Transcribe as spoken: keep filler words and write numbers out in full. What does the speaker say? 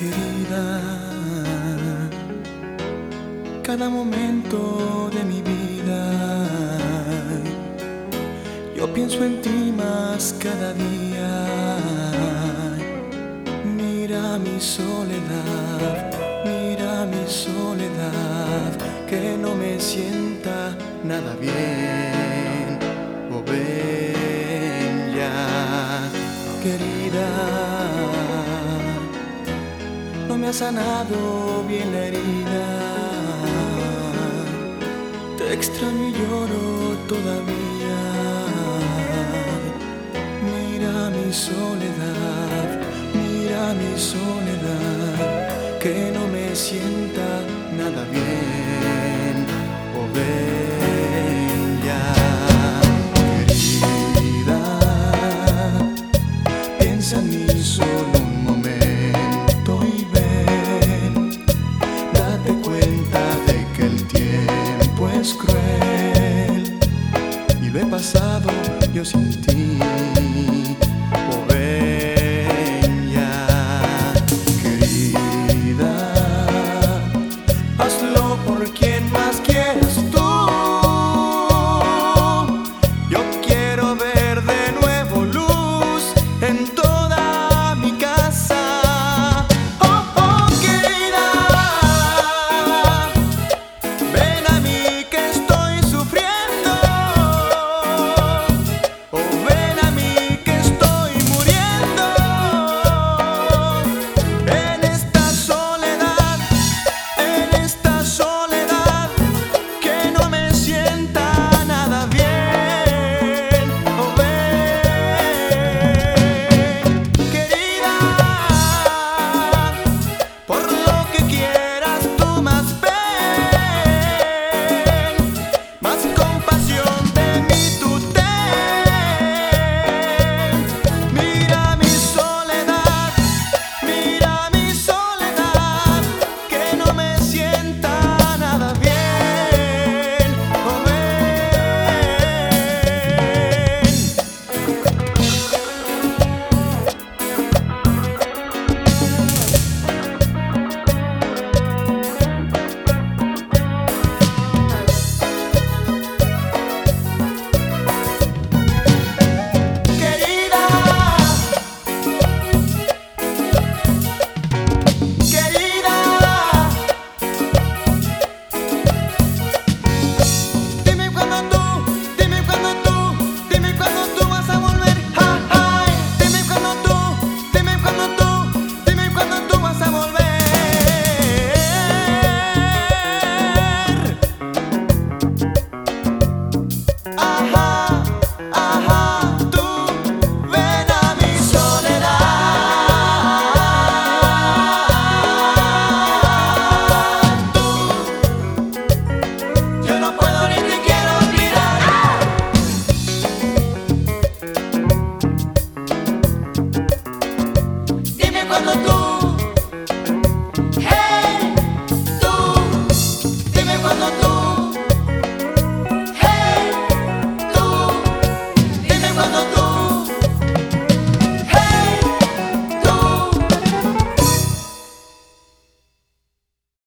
querida, cada momento de mi vida yo pienso en ti más cada día. Mira mi soledad, mira mi soledad, que no me sienta nada bien. Oh, ven ya, querida, no me ha sanado bien la herida. Te extraño y lloro todavía. Mira mi soledad, mira mi soledad, que no me sienta nada bien. Oh, ven ya, querida, piensa en mí solo un momento y ven, date cuenta de que el tiempo es cruel y lo he pasado yo sin ti.